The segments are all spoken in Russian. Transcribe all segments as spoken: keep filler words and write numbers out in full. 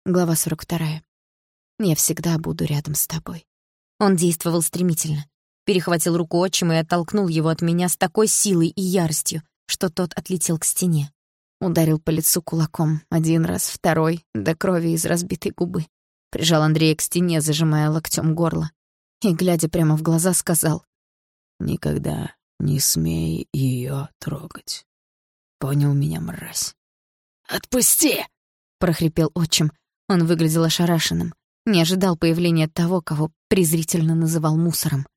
Глава сорок вторая. Я всегда буду рядом с тобой. Он действовал стремительно. Перехватил руку отчима и оттолкнул его от меня с такой силой и яростью, что тот отлетел к стене. Ударил по лицу кулаком. Один раз, второй, до крови из разбитой губы. Прижал Андрея к стене, зажимая локтем горло. И, глядя прямо в глаза, сказал: «Никогда не смей ее трогать. Понял меня, мразь?» «Отпусти!» — прохрипел отчим. Он выглядел ошарашенным. Не ожидал появления того, кого презрительно называл мусором.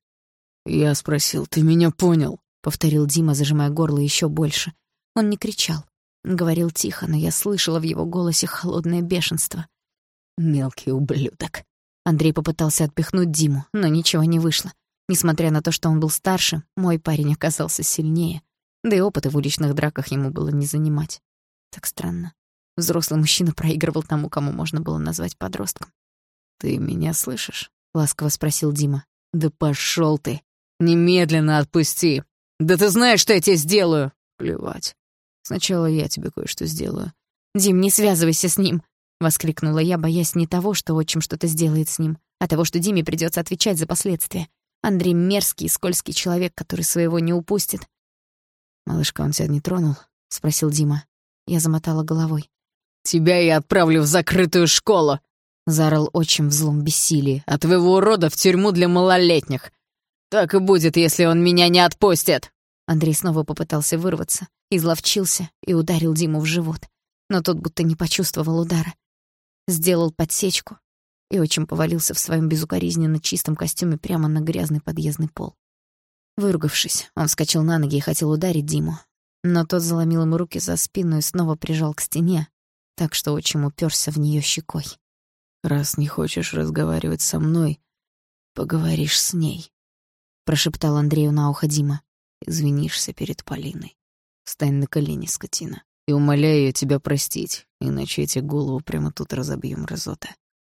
«Я спросил, ты меня понял?» — повторил Дима, зажимая горло еще больше. Он не кричал. Говорил тихо, но я слышала в его голосе холодное бешенство. «Мелкий ублюдок». Андрей попытался отпихнуть Диму, но ничего не вышло. Несмотря на то, что он был старше, мой парень оказался сильнее. Да и опыта в уличных драках ему было не занимать. Так странно. Взрослый мужчина проигрывал тому, кому можно было назвать подростком. «Ты меня слышишь?» — ласково спросил Дима. «Да пошёл ты! Немедленно отпусти! Да ты знаешь, что я тебе сделаю!» «Плевать. Сначала я тебе кое-что сделаю». «Дим, не связывайся с ним!» — воскликнула я, боясь не того, что отчим что-то сделает с ним, а того, что Диме придётся отвечать за последствия. Андрей — мерзкий и скользкий человек, который своего не упустит. «Малышка, он тебя не тронул?» — спросил Дима. Я замотала головой. «Тебя я отправлю в закрытую школу!» — заорал отчим в злом бессилии. «А твоего урода в тюрьму для малолетних! Так и будет, если он меня не отпустит!» Андрей снова попытался вырваться, изловчился и ударил Диму в живот. Но тот будто не почувствовал удара. Сделал подсечку, и отчим повалился в своем безукоризненно чистом костюме прямо на грязный подъездный пол. Выругавшись, он вскочил на ноги и хотел ударить Диму. Но тот заломил ему руки за спину и снова прижал к стене, так что отчим упёрся в неё щекой. «Раз не хочешь разговаривать со мной, поговоришь с ней», — прошептал Андрею на ухо Дима. «Извинишься перед Полиной. Встань на колени, скотина, и умоляю я тебя простить, иначе я тебе голову прямо тут разобью, мразота».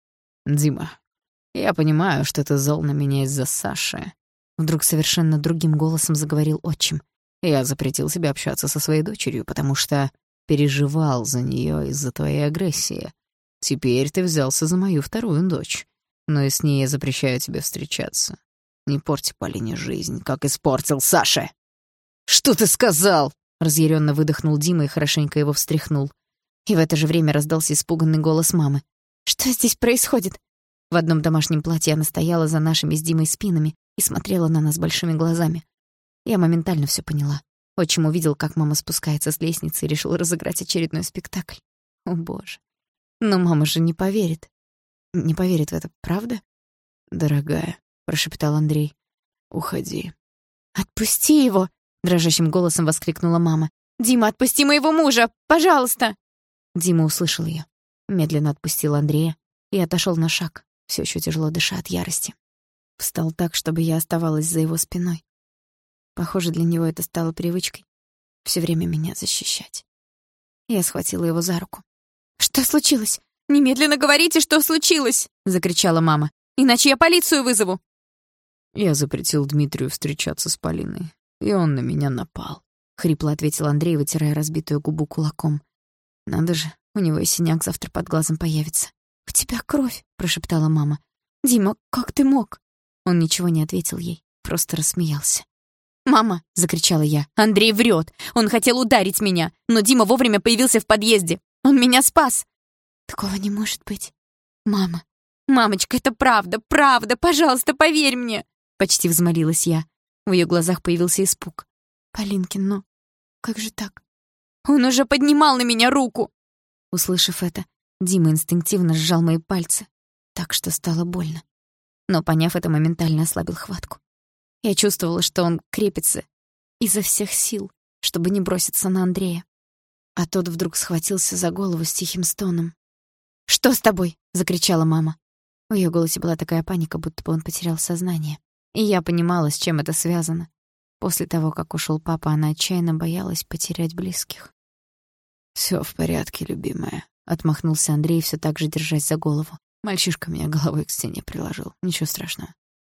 «Дима, я понимаю, что ты зол на меня из-за Саши», — вдруг совершенно другим голосом заговорил отчим. «Я запретил тебе общаться со своей дочерью, потому что переживал за неё из-за твоей агрессии. Теперь ты взялся за мою вторую дочь, но и с ней я запрещаю тебе встречаться. Не порти Полине жизнь, как испортил Саше». «Что ты сказал?» — разъярённо выдохнул Дима и хорошенько его встряхнул. И в это же время раздался испуганный голос мамы. «Что здесь происходит?» В одном домашнем платье она стояла за нашими с Димой спинами и смотрела на нас большими глазами. Я моментально всё поняла. Отчим увидел, как мама спускается с лестницы, и решил разыграть очередной спектакль. О, боже. Но мама же не поверит. Не поверит в это, правда? «Дорогая», — прошептал Андрей, — «уходи». «Отпусти его!» — дрожащим голосом воскликнула мама. «Дима, отпусти моего мужа! Пожалуйста!» Дима услышал её, медленно отпустил Андрея и отошёл на шаг, всё ещё тяжело дыша от ярости. Встал так, чтобы я оставалась за его спиной. Похоже, для него это стало привычкой — всё время меня защищать. Я схватила его за руку. «Что случилось? Немедленно говорите, что случилось!» — закричала мама. «Иначе я полицию вызову!» «Я запретил Дмитрию встречаться с Полиной, и он на меня напал», — хрипло ответил Андрей, вытирая разбитую губу кулаком. «Надо же, у него и синяк завтра под глазом появится». «У тебя кровь!» — прошептала мама. «Дима, как ты мог?» Он ничего не ответил ей, просто рассмеялся. «Мама!» — закричала я. «Андрей врет! Он хотел ударить меня, но Дима вовремя появился в подъезде. Он меня спас!» «Такого не может быть. Мама! Мамочка, это правда, правда! Пожалуйста, поверь мне!» Почти взмолилась я. В ее глазах появился испуг. «Полинкин, ну, как же так? Он уже поднимал на меня руку!» Услышав это, Дима инстинктивно сжал мои пальцы, так что стало больно. Но, поняв это, моментально ослабил хватку. Я чувствовала, что он крепится изо всех сил, чтобы не броситься на Андрея. А тот вдруг схватился за голову с тихим стоном. «Что с тобой?» — закричала мама. В её голосе была такая паника, будто бы он потерял сознание. И я понимала, с чем это связано. После того, как ушёл папа, она отчаянно боялась потерять близких. «Всё в порядке, любимая», — отмахнулся Андрей, всё так же держась за голову. «Мальчишка меня головой к стене приложил. Ничего страшного».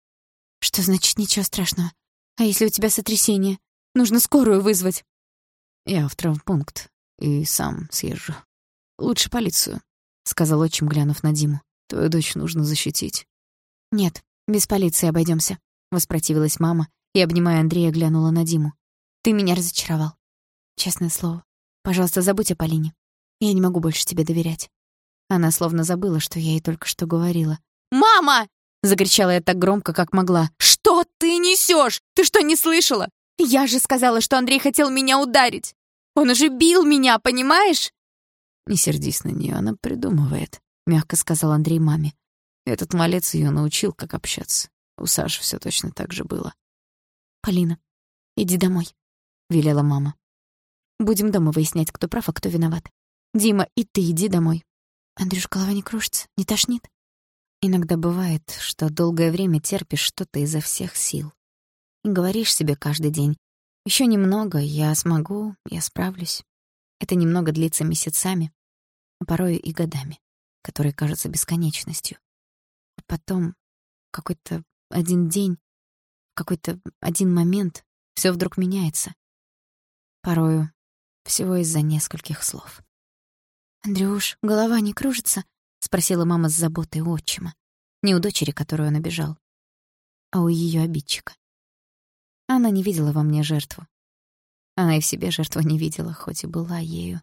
«Что значит ничего страшного? А если у тебя сотрясение? Нужно скорую вызвать». «Я в травмпункт и сам съезжу. Лучше полицию. — сказал отчим, глянув на Диму. «Твою дочь нужно защитить». «Нет, без полиции обойдёмся», — воспротивилась мама и, обнимая Андрея, глянула на Диму. «Ты меня разочаровал. Честное слово. Пожалуйста, забудь о Полине. Я не могу больше тебе доверять». Она словно забыла, что я ей только что говорила. «Мама!» — закричала я так громко, как могла. «Что ты несёшь? Ты что, не слышала? Я же сказала, что Андрей хотел меня ударить. Он уже бил меня, понимаешь?» «Не сердись на неё, она придумывает», — мягко сказал Андрей маме. «Этот малец её научил, как общаться. У Саши всё точно так же было». «Полина, иди домой», — велела мама. «Будем дома выяснять, кто прав, а кто виноват. Дима, и ты иди домой. Андрюш, голова не кружится, не тошнит?» Иногда бывает, что долгое время терпишь что-то изо всех сил. И говоришь себе каждый день: «Ещё немного, я смогу, я справлюсь». Это немного длится месяцами, а порой и годами, которые кажутся бесконечностью. А потом какой-то один день, какой-то один момент всё вдруг меняется. Порою всего из-за нескольких слов. «Андрюш, голова не кружится?» — спросила мама с заботой у отчима. Не у дочери, которую он обижал, а у её обидчика. Она не видела во мне жертву. Она и в себе жертву не видела, хоть и была ею.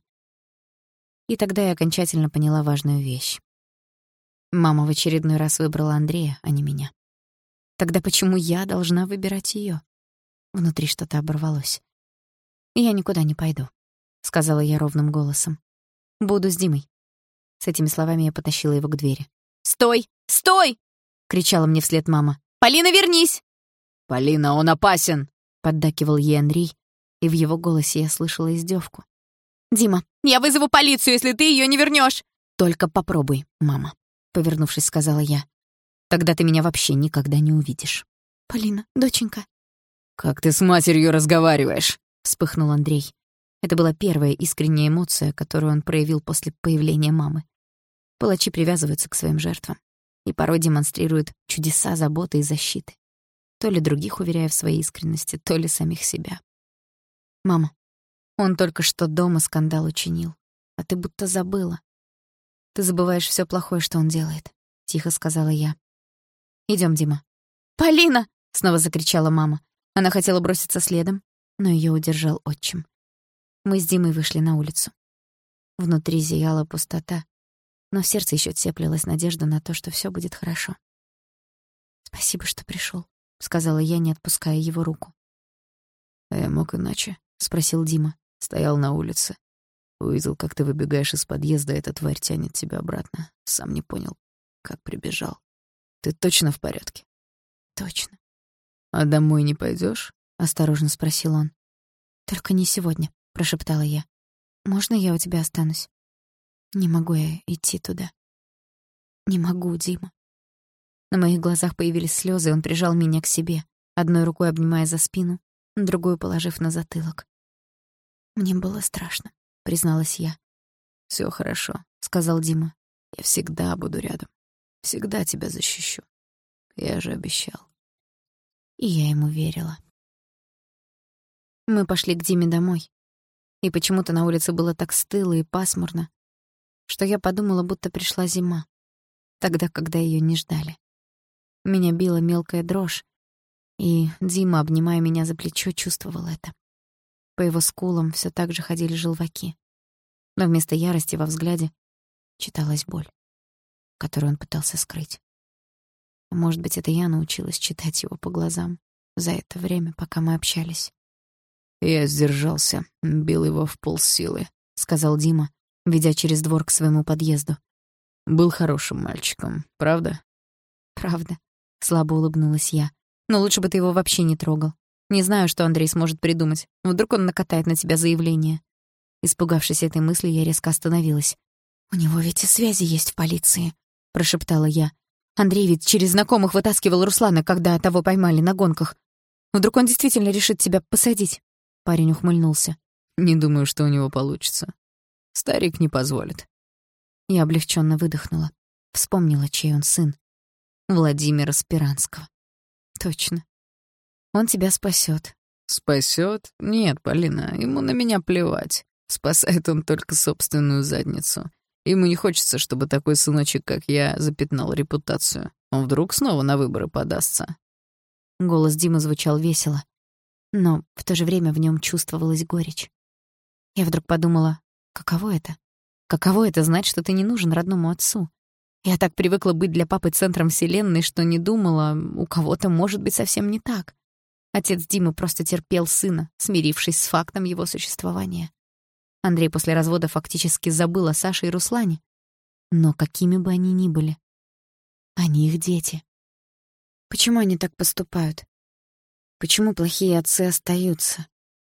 И тогда я окончательно поняла важную вещь. Мама в очередной раз выбрала Андрея, а не меня. Тогда почему я должна выбирать её? Внутри что-то оборвалось. «Я никуда не пойду», — сказала я ровным голосом. «Буду с Димой». С этими словами я потащила его к двери. «Стой! Стой!» — кричала мне вслед мама. «Полина, вернись!» «Полина, он опасен!» — поддакивал ей Андрей, и в его голосе я слышала издевку. «Дима, я вызову полицию, если ты её не вернёшь!» «Только попробуй, мама», — повернувшись, сказала я. «Тогда ты меня вообще никогда не увидишь». «Полина, доченька». «Как ты с матерью разговариваешь?» — вспыхнул Андрей. Это была первая искренняя эмоция, которую он проявил после появления мамы. Палачи привязываются к своим жертвам и порой демонстрируют чудеса заботы и защиты, то ли других уверяя в своей искренности, то ли самих себя. «Мама, он только что дома скандал учинил, а ты будто забыла. Ты забываешь всё плохое, что он делает», — тихо сказала я. «Идём, Дима». «Полина!» — снова закричала мама. Она хотела броситься следом, но её удержал отчим. Мы с Димой вышли на улицу. Внутри зияла пустота, но в сердце ещё теплилась надежда на то, что всё будет хорошо. «Спасибо, что пришёл», — сказала я, не отпуская его руку. «А я мог иначе?» — спросил Дима. Стоял на улице. Увидел, как ты выбегаешь из подъезда, эта тварь тянет тебя обратно. Сам не понял, как прибежал. Ты точно в порядке? «Точно». «А домой не пойдёшь?» — осторожно спросил он. «Только не сегодня», — прошептала я. «Можно я у тебя останусь? Не могу я идти туда. Не могу, Дима». На моих глазах появились слёзы, и он прижал меня к себе, одной рукой обнимая за спину, другую положив на затылок. «Мне было страшно», — призналась я. «Всё хорошо», — сказал Дима. «Я всегда буду рядом. Всегда тебя защищу. Я же обещал». И я ему верила. Мы пошли к Диме домой. И почему-то на улице было так стыло и пасмурно, что я подумала, будто пришла зима, тогда, когда её не ждали. Меня била мелкая дрожь, и Дима, обнимая меня за плечо, чувствовал это. По его скулам всё так же ходили желваки, но вместо ярости во взгляде читалась боль, которую он пытался скрыть. Может быть, это я научилась читать его по глазам за это время, пока мы общались. «Я сдержался, бил его в полсилы», — сказал Дима, ведя через двор к своему подъезду. «Был хорошим мальчиком, правда?» «Правда», — слабо улыбнулась я. «Но лучше бы ты его вообще не трогал. Не знаю, что Андрей сможет придумать. Вдруг он накатает на тебя заявление». Испугавшись этой мысли, я резко остановилась. «У него ведь и связи есть в полиции», — прошептала я. «Андрей ведь через знакомых вытаскивал Руслана, когда того поймали на гонках. Вдруг он действительно решит тебя посадить?» Парень ухмыльнулся. «Не думаю, что у него получится. Старик не позволит». Я облегчённо выдохнула. Вспомнила, чей он сын. Владимира Спиранского. Точно. Он тебя спасёт. «Спасёт? Нет, Полина, ему на меня плевать. Спасает он только собственную задницу. Ему не хочется, чтобы такой сыночек, как я, запятнал репутацию. Он вдруг снова на выборы подастся. Голос Димы звучал весело, но в то же время в нем чувствовалась горечь. Я вдруг подумала, каково это? Каково это знать, что ты не нужен родному отцу? Я так привыкла быть для папы центром вселенной, что не думала, у кого-то может быть совсем не так. Отец Димы просто терпел сына, смирившись с фактом его существования. Андрей после развода фактически забыл о Саше и Руслане. Но какими бы они ни были, они их дети. Почему они так поступают? Почему плохие отцы остаются,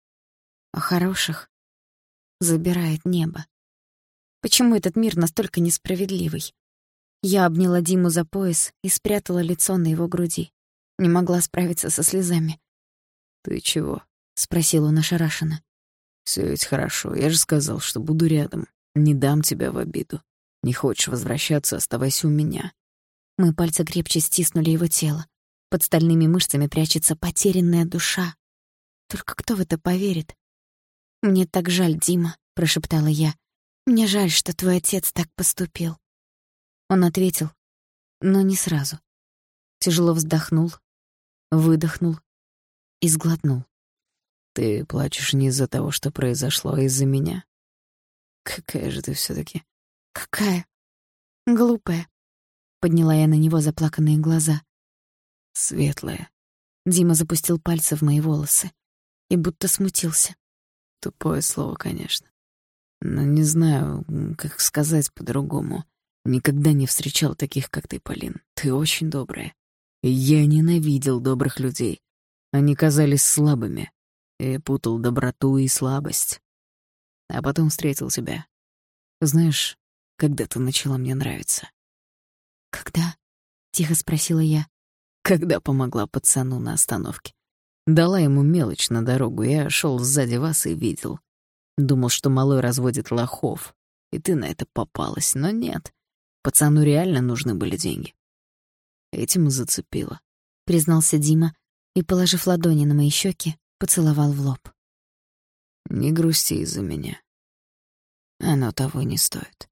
а хороших забирает небо? Почему этот мир настолько несправедливый? Я обняла Диму за пояс и спрятала лицо на его груди. Не могла справиться со слезами. «Ты чего?» — спросил он ошарашенно. «Всё ведь хорошо. Я же сказал, что буду рядом. Не дам тебя в обиду. Не хочешь возвращаться — оставайся у меня». Мои пальцы крепче стиснули его тело. Под стальными мышцами прячется потерянная душа. Только кто в это поверит? «Мне так жаль, Дима», — прошептала я. «Мне жаль, что твой отец так поступил». Он ответил, но не сразу. Тяжело вздохнул, выдохнул и сглотнул. «Ты плачешь не из-за того, что произошло, а из-за меня? Какая же ты всё-таки...» «Какая? Глупая», — подняла я на него заплаканные глаза. «Светлая». Дима запустил пальцы в мои волосы и будто смутился. Тупое слово, конечно. Но не знаю, как сказать по-другому. Никогда не встречал таких, как ты, Полин. Ты очень добрая. И я ненавидел добрых людей. Они казались слабыми. Я путал доброту и слабость. А потом встретил тебя. Знаешь, когда ты начала мне нравиться? «Когда?» — тихо спросила я. Когда помогла пацану на остановке. Дала ему мелочь на дорогу. Я шел сзади вас и видел. Думал, что малой разводит лохов. И ты на это попалась. Но нет. Пацану реально нужны были деньги. Этим и зацепила. Признался Дима и, положив ладони на мои щеки, поцеловал в лоб. Не грусти из-за меня. Оно того не стоит.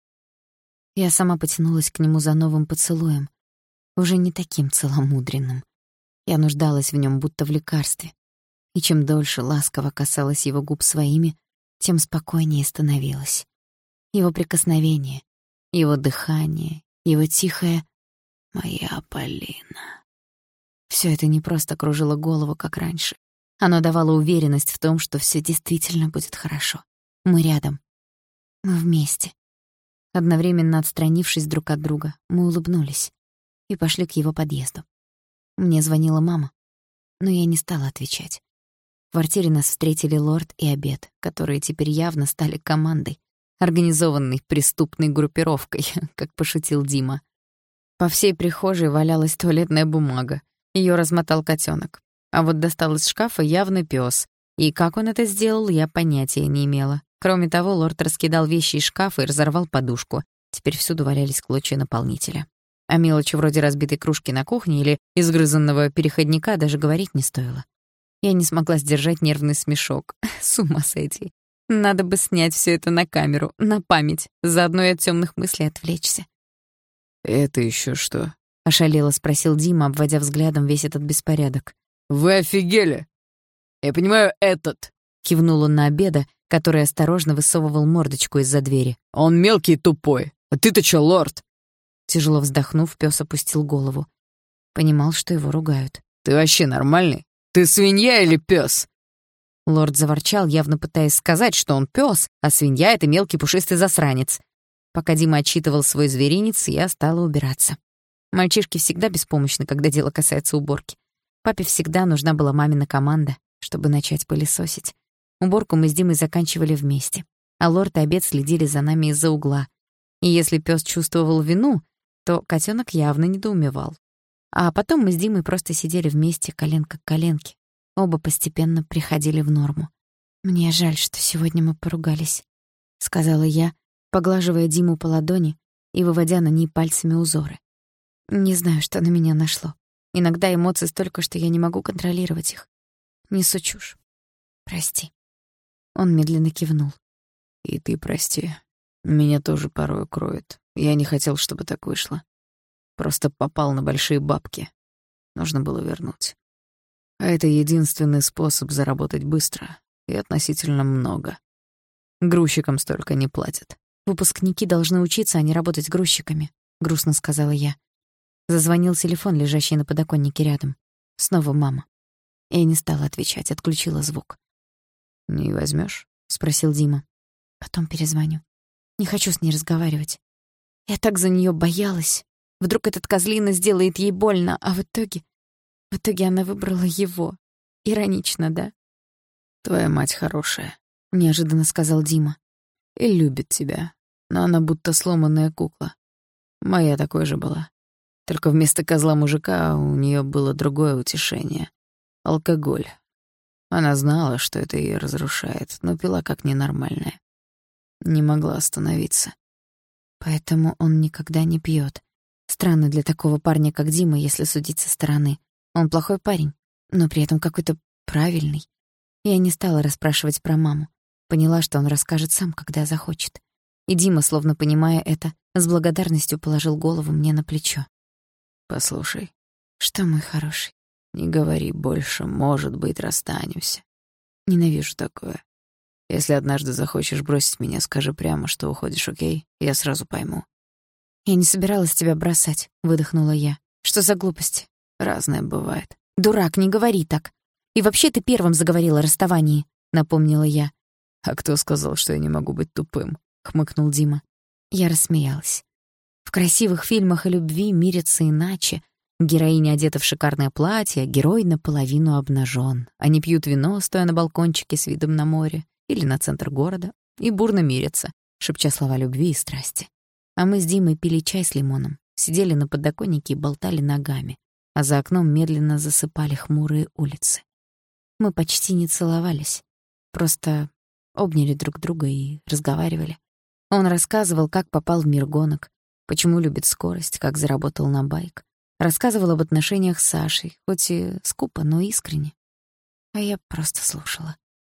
Я сама потянулась к нему за новым поцелуем, уже не таким целомудренным. Я нуждалась в нем, будто в лекарстве. И чем дольше ласково касалась его губ своими, тем спокойнее становилась. Его прикосновение, его дыхание, его тихое «Моя Полина». Всё это не просто кружило голову, как раньше. Оно давало уверенность в том, что всё действительно будет хорошо. Мы рядом. Мы вместе. Одновременно отстранившись друг от друга, мы улыбнулись и пошли к его подъезду. Мне звонила мама, но я не стала отвечать. В квартире нас встретили лорд и обед, которые теперь явно стали командой, организованной преступной группировкой, как пошутил Дима. По всей прихожей валялась туалетная бумага. Её размотал котёнок. А вот достал из шкафа явно пёс. И как он это сделал, я понятия не имела. Кроме того, лорд раскидал вещи из шкафа и разорвал подушку. Теперь всюду валялись клочья наполнителя. О мелочи вроде разбитой кружки на кухне или изгрызанного переходника даже говорить не стоило. Я не смогла сдержать нервный смешок. С ума сойти. Надо бы снять всё это на камеру, на память, заодно и от тёмных мыслей отвлечься. «Это ещё что?» — ошалело спросил Дима, обводя взглядом весь этот беспорядок. «Вы офигели? Я понимаю, этот!» — кивнул он на обеда, который осторожно высовывал мордочку из-за двери. «Он мелкий и тупой. А ты-то чё, лорд?» Тяжело вздохнув, пёс опустил голову. Понимал, что его ругают. «Ты вообще нормальный? Ты свинья или пёс?» Лорд заворчал, явно пытаясь сказать, что он пёс, а свинья — это мелкий пушистый засранец. Пока Дима отчитывал свой зверинец, я стала убираться. Мальчишки всегда беспомощны, когда дело касается уборки. Папе всегда нужна была мамина команда, чтобы начать пылесосить. Уборку мы с Димой заканчивали вместе, а лорд и обед следили за нами из-за угла. И если пёс чувствовал вину, то котёнок явно недоумевал. А потом мы с Димой просто сидели вместе, коленка к коленке. Оба постепенно приходили в норму. «Мне жаль, что сегодня мы поругались», — сказала я, поглаживая Диму по ладони и выводя на ней пальцами узоры. Не знаю, что на меня нашло. Иногда эмоций столько, что я не могу контролировать их. Несу чушь. Прости. Он медленно кивнул. И ты прости. Меня тоже порой кроет. Я не хотел, чтобы так вышло. Просто попал на большие бабки. Нужно было вернуть. А это единственный способ заработать быстро и относительно много. Грузчикам столько не платят. «Выпускники должны учиться, а не работать грузчиками», — грустно сказала я. Зазвонил телефон, лежащий на подоконнике рядом. Снова мама. Я не стала отвечать, отключила звук. «Не возьмёшь?» — спросил Дима. «Потом перезвоню. Не хочу с ней разговаривать. Я так за неё боялась. Вдруг этот козлина сделает ей больно, а в итоге... В итоге она выбрала его. Иронично, да?» «Твоя мать хорошая», — неожиданно сказал Дима. «И любит тебя, но она будто сломанная кукла. Моя такой же была. Только вместо козла-мужика у неё было другое утешение — алкоголь. Она знала, что это её разрушает, но пила как ненормальная. Не могла остановиться». Поэтому он никогда не пьёт. Странно для такого парня, как Дима, если судить со стороны. Он плохой парень, но при этом какой-то правильный. Я не стала расспрашивать про маму. Поняла, что он расскажет сам, когда захочет. И Дима, словно понимая это, с благодарностью положил голову мне на плечо. «Послушай». «Что, мой хороший?» «Не говори больше, может быть, расстанемся. Ненавижу такое. Если однажды захочешь бросить меня, скажи прямо, что уходишь, окей? Я сразу пойму». «Я не собиралась тебя бросать», — выдохнула я. «Что за глупости?» «Разное бывает». «Дурак, не говори так. И вообще ты первым заговорил о расставании», — напомнила я. «А кто сказал, что я не могу быть тупым?» — хмыкнул Дима. Я рассмеялась. В красивых фильмах о любви мирятся иначе. Героиня одета в шикарное платье, герой наполовину обнажен. Они пьют вино, стоя на балкончике с видом на море или на центр города, и бурно мирятся, шепча слова любви и страсти. А мы с Димой пили чай с лимоном, сидели на подоконнике и болтали ногами, а за окном медленно засыпали хмурые улицы. Мы почти не целовались, просто обняли друг друга и разговаривали. Он рассказывал, как попал в мир гонок, почему любит скорость, как заработал на байк. Рассказывал об отношениях с Сашей, хоть и скупо, но искренне. А я просто слушала.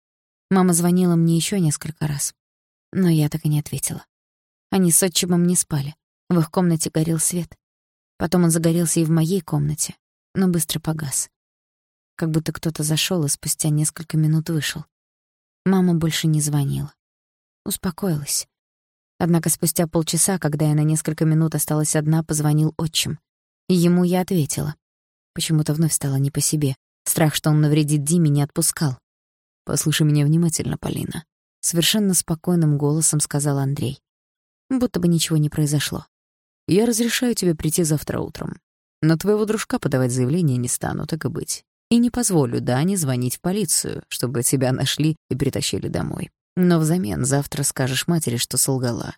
Мама звонила мне еще несколько раз, но я так и не ответила. Они с отчимом не спали, в их комнате горел свет. Потом он загорелся и в моей комнате, но быстро погас. Как будто кто-то зашел и спустя несколько минут вышел. Мама больше не звонила. Успокоилась. Однако спустя полчаса, когда я на несколько минут осталась одна, позвонил отчим. И ему я ответила. Почему-то вновь стало не по себе. Страх, что он навредит Диме, не отпускал. «Послушай меня внимательно, Полина», — совершенно спокойным голосом сказал Андрей. Будто бы ничего не произошло. «Я разрешаю тебе прийти завтра утром. На твоего дружка подавать заявление не стану, так и быть. И не позволю Дане звонить в полицию, чтобы тебя нашли и притащили домой. Но взамен завтра скажешь матери, что солгала.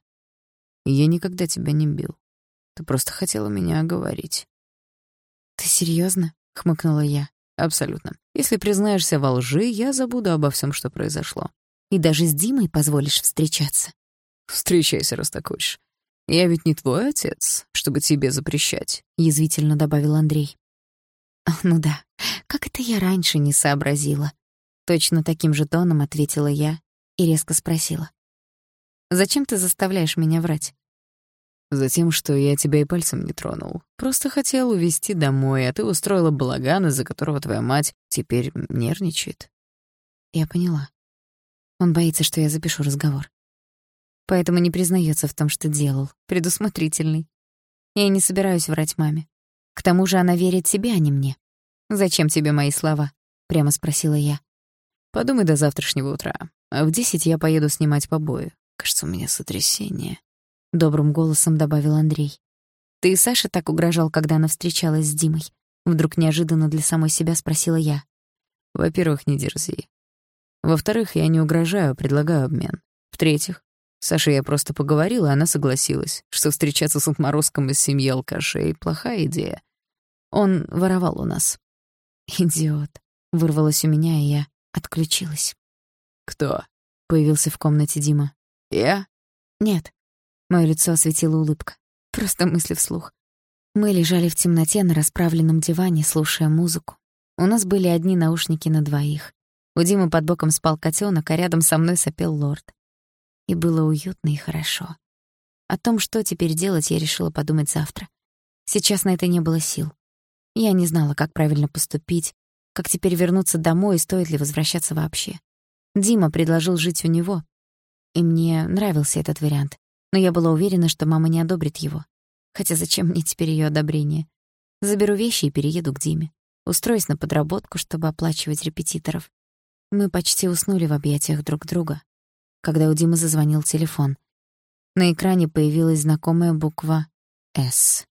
Я никогда тебя не бил. Ты просто хотела меня оговорить». «Ты серьёзно?» — хмыкнула я. «Абсолютно. Если признаешься во лжи, я забуду обо всем, что произошло». «И даже с Димой позволишь встречаться?» «Встречайся, раз так хочешь. Я ведь не твой отец, чтобы тебе запрещать», — язвительно добавил Андрей. «Ну да, как это я раньше не сообразила?» Точно таким же тоном ответила я и резко спросила. «Зачем ты заставляешь меня врать?» «Затем, что я тебя и пальцем не тронул. Просто хотел увезти домой, а ты устроила балаган, из-за которого твоя мать теперь нервничает». Я поняла. Он боится, что я запишу разговор. Поэтому не признается в том, что делал. Предусмотрительный. Я не собираюсь врать маме. К тому же она верит себе, а не мне. «Зачем тебе мои слова?» — прямо спросила я. «Подумай до завтрашнего утра. А в десять я поеду снимать побои. Кажется, у меня сотрясение», — добрым голосом добавил Андрей. «Ты и Саша так угрожал, когда она встречалась с Димой?» Вдруг неожиданно для самой себя спросила я. «Во-первых, не дерзи. Во-вторых, я не угрожаю, предлагаю обмен. В-третьих, Саше я просто поговорила, и она согласилась, что встречаться с отморозком из семьи алкашей — плохая идея. Он воровал у нас». «Идиот», — вырвалось у меня, и я отключилась. «Кто?» — появился в комнате Дима. «Я?» «Нет». Моё лицо осветила улыбка. Просто мысли вслух. Мы лежали в темноте на расправленном диване, слушая музыку. У нас были одни наушники на двоих. У Димы под боком спал котёнок, а рядом со мной сопел лорд. И было уютно и хорошо. О том, что теперь делать, я решила подумать завтра. Сейчас на это не было сил. Я не знала, как правильно поступить, как теперь вернуться домой и стоит ли возвращаться вообще. Дима предложил жить у него, и мне нравился этот вариант, но я была уверена, что мама не одобрит его. Хотя зачем мне теперь её одобрение? Заберу вещи и перееду к Диме. Устроюсь на подработку, чтобы оплачивать репетиторов. Мы почти уснули в объятиях друг друга, когда у Димы зазвонил телефон. На экране появилась знакомая буква «С».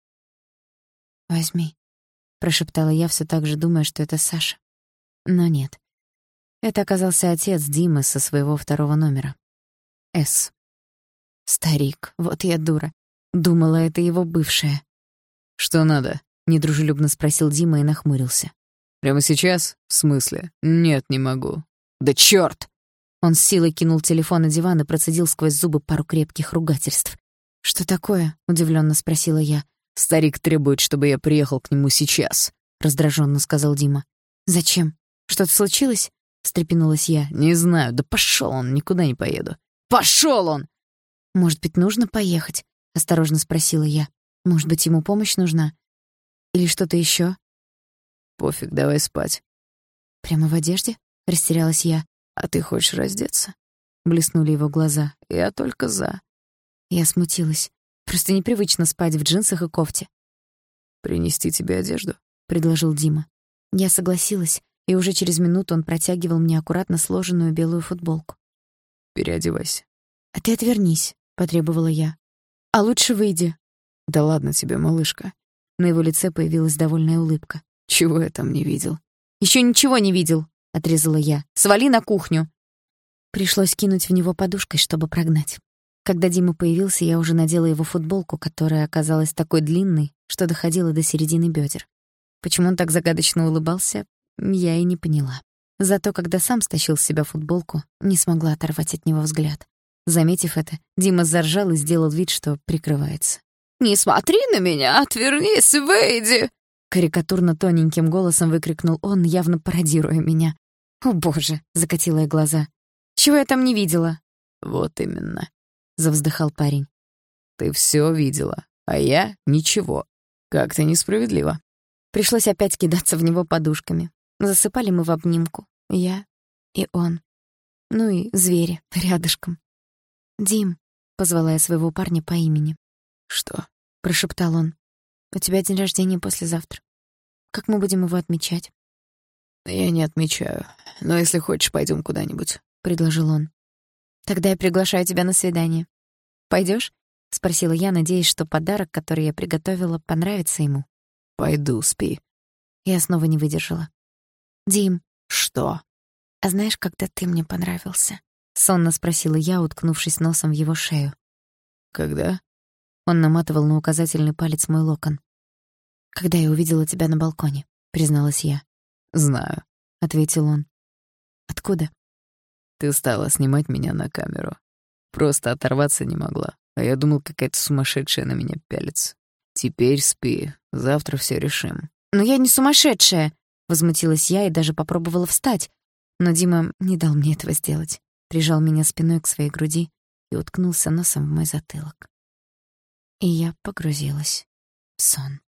«Возьми», — прошептала я, всё так же думая, что это Саша. Но нет. Это оказался отец Димы со своего второго номера. «С». Старик, вот я дура. Думала, это его бывшая. «Что надо?» — недружелюбно спросил Дима и нахмурился. «Прямо сейчас? В смысле? Нет, не могу». «Да чёрт!» Он с силой кинул телефон на диван и процедил сквозь зубы пару крепких ругательств. «Что такое?» — удивлённо спросила я. «Старик требует, чтобы я приехал к нему сейчас», — раздражённо сказал Дима. «Зачем? Что-то случилось?» — встрепенулась я. «Не знаю. Да пошёл он, никуда не поеду». «Пошёл он!» «Может быть, нужно поехать?» — осторожно спросила я. «Может быть, ему помощь нужна? Или что-то ещё?» «Пофиг, давай спать». «Прямо в одежде?» — растерялась я. «А ты хочешь раздеться?» — блеснули его глаза. «Я только за». Я смутилась. Просто непривычно спать в джинсах и кофте. «Принести тебе одежду?» — предложил Дима. Я согласилась, и уже через минуту он протягивал мне аккуратно сложенную белую футболку. «Переодевайся». «А ты отвернись», — потребовала я. «А лучше выйди». «Да ладно тебе, малышка». На его лице появилась довольная улыбка. «Чего я там не видел?» «Ещё ничего не видел», — отрезала я. «Свали на кухню». Пришлось кинуть в него подушкой, чтобы прогнать. Когда Дима появился, я уже надела его футболку, которая оказалась такой длинной, что доходила до середины бёдер. Почему он так загадочно улыбался, я и не поняла. Зато когда сам стащил с себя футболку, не смогла оторвать от него взгляд. Заметив это, Дима заржал и сделал вид, что прикрывается. «Не смотри на меня, отвернись, выйди!» Карикатурно тоненьким голосом выкрикнул он, явно пародируя меня. «О, боже!» — закатила я глаза. «Чего я там не видела?» «Вот именно», — завздыхал парень. «Ты всё видела, а я — ничего. Как-то несправедливо». Пришлось опять кидаться в него подушками. Засыпали мы в обнимку. Я и он. Ну и звери рядышком. «Дим», — позвала я своего парня по имени. «Что?» — прошептал он. «У тебя день рождения послезавтра. Как мы будем его отмечать?» «Я не отмечаю. Но если хочешь, пойдём куда-нибудь», — предложил он. «Тогда я приглашаю тебя на свидание. Пойдёшь?» — спросила я, надеясь, что подарок, который я приготовила, понравится ему. «Пойду, спи». Я снова не выдержала. «Дим». «Что?» «А знаешь, когда ты мне понравился?» — сонно спросила я, уткнувшись носом в его шею. «Когда?» Он наматывал на указательный палец мой локон. «Когда я увидела тебя на балконе», — призналась я. «Знаю», — ответил он. «Откуда?» «Ты стала снимать меня на камеру. Просто оторваться не могла, а я думал, какая-то сумасшедшая на меня пялится. Теперь спи, завтра всё решим». «Но я не сумасшедшая!» — возмутилась я и даже попробовала встать. Но Дима не дал мне этого сделать. Прижал меня спиной к своей груди и уткнулся носом в мой затылок. И я погрузилась в сон.